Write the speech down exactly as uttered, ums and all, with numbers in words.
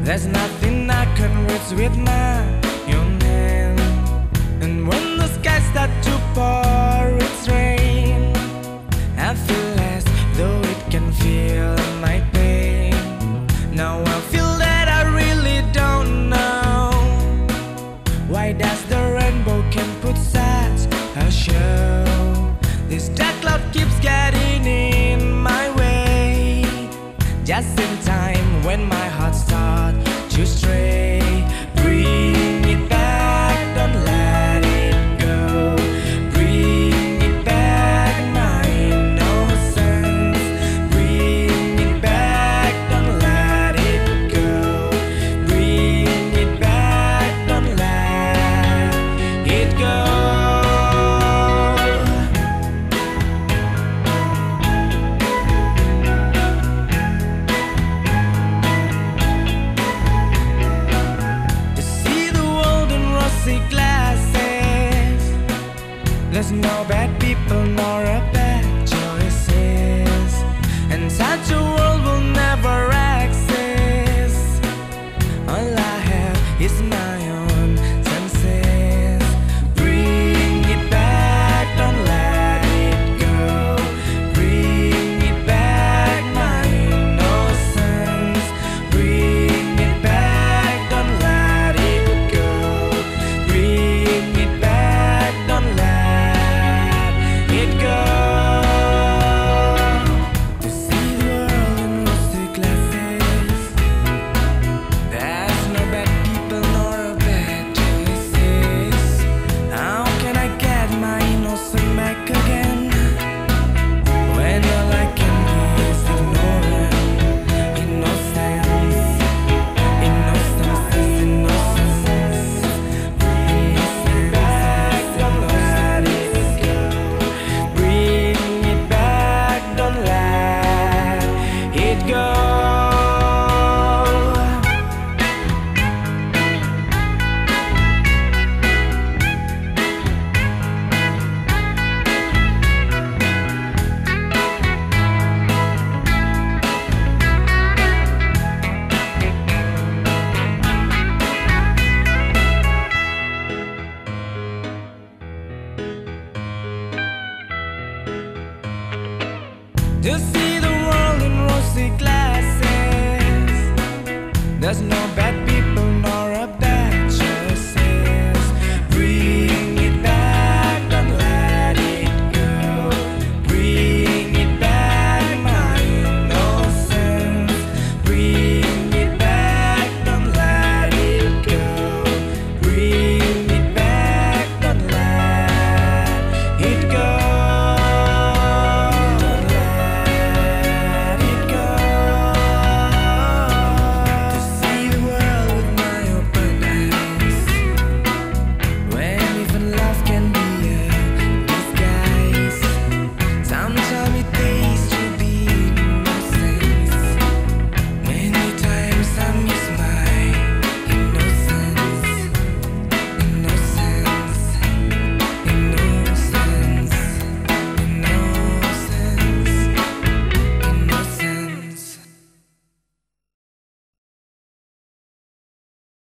There's nothing I can reach with my own hand. And when the sky starts to pour its rain, I feel as though it can feel my pain. Now I feel that I really don't know, why does the rainbow can put such a show? This dark cloud keeps getting in my way, just in time when my heart starts to stray. Bring it back, don't let it go. Bring it back, my innocence. Bring it back, don't let it go. Bring it back, don't let it go. Glasses, there's no bad people nor a bad choices, and such a world will never exist. All I have is my own senses. Bring it back, don't let it go. Bring it back, my innocence. Bring it back, don't let it go. Bring it back, don't let it go. To see the world in rosy glasses, there's no bad people nor bad choices. How can I get my innocence back again, when all I can do is ignore innocence? Innocence is innocence. To see the world in rosy glasses, there's no bad